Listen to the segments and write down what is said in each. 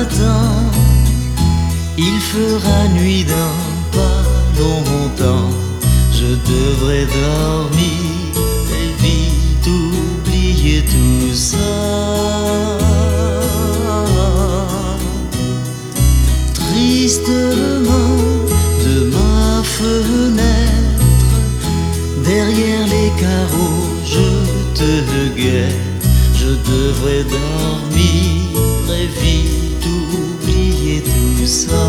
matin, il fera nuit dans pas longtemps. Je devrais dormir et vite oublier tout ça. Tristement, de ma fenêtre, derrière les carreaux, je te guette. Je devrais dormir et vite oublier tout ça.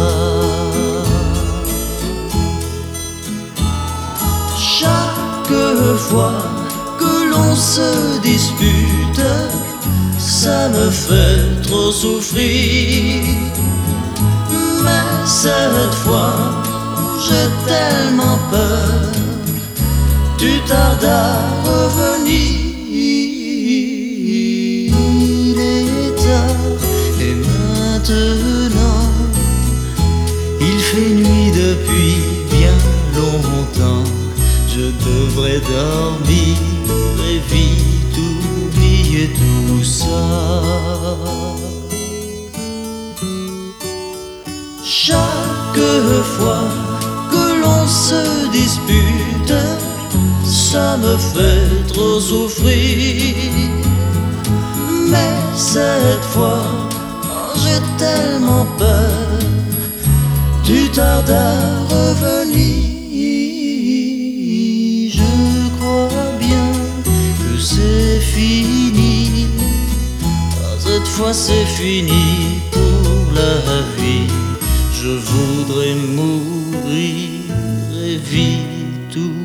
Chaque fois que l'on se dispute, ça me fait trop souffrir. Mais cette fois, j'ai tellement peur, tu tardes à revenir. Il est tard et maintenant, il fait nuit depuis bien longtemps. Je devrais dormir et vite oublier tout ça. Chaque fois que l'on se dispute, ça me fait trop souffrir. Mais cette fois, j'ai tellement peur, tu tardes à revenir. Je crois bien que c'est fini. Cette fois c'est fini pour la vie. Je voudrais mourir et vite